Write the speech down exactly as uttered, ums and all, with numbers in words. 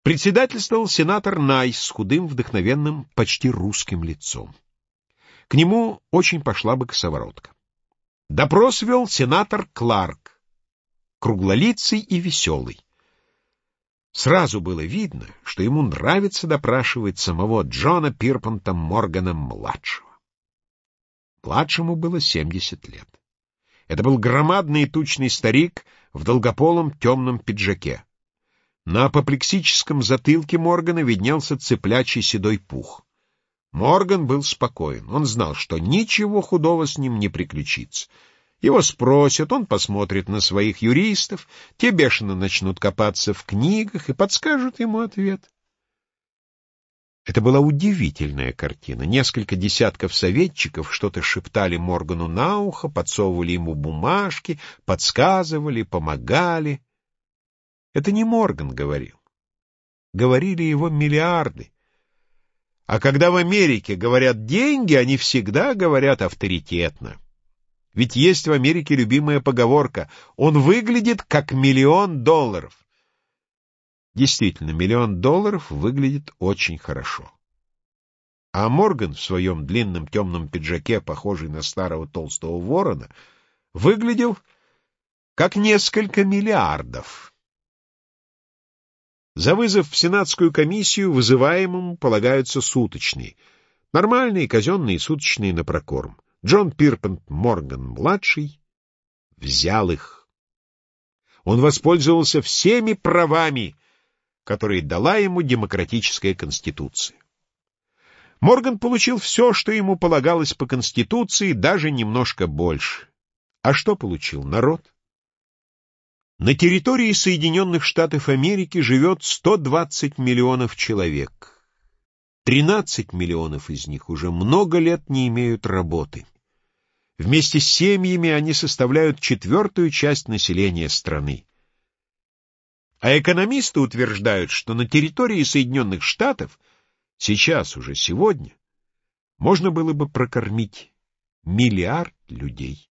Председательствовал сенатор Найс с худым, вдохновенным, почти русским лицом. К нему очень пошла бы косоворотка. Допрос вел сенатор Кларк, круглолицый и веселый. Сразу было видно, что ему нравится допрашивать самого Джона Пирпонта Моргана-младшего. Младшему было семьдесят лет. Это был громадный и тучный старик в долгополом темном пиджаке. На апоплексическом затылке Моргана виднелся цыплячий седой пух. Морган был спокоен. Он знал, что ничего худого с ним не приключится. Его спросят, он посмотрит на своих юристов, те бешено начнут копаться в книгах и подскажут ему ответ. Это была удивительная картина. Несколько десятков советчиков что-то шептали Моргану на ухо, подсовывали ему бумажки, подсказывали, помогали. Это не Морган говорил. Говорили его миллиарды. А когда в Америке говорят деньги, они всегда говорят авторитетно. Ведь есть в Америке любимая поговорка: «Он выглядит как миллион долларов». Действительно, миллион долларов выглядит очень хорошо. А Морган в своем длинном темном пиджаке, похожий на старого толстого ворона, выглядел как несколько миллиардов. За вызов в сенатскую комиссию вызываемому полагаются суточные. Нормальные казенные суточные на прокорм. Джон Пирпонт Морган-младший взял их. Он воспользовался всеми правами, которые дала ему демократическая конституция. Морган получил все, что ему полагалось по конституции, даже немножко больше. А что получил народ? На территории Соединенных Штатов Америки живет сто двадцать миллионов человек. тринадцать миллионов из них уже много лет не имеют работы. Вместе с семьями они составляют четвертую часть населения страны. А экономисты утверждают, что на территории Соединенных Штатов сейчас, уже сегодня, можно было бы прокормить миллиард людей.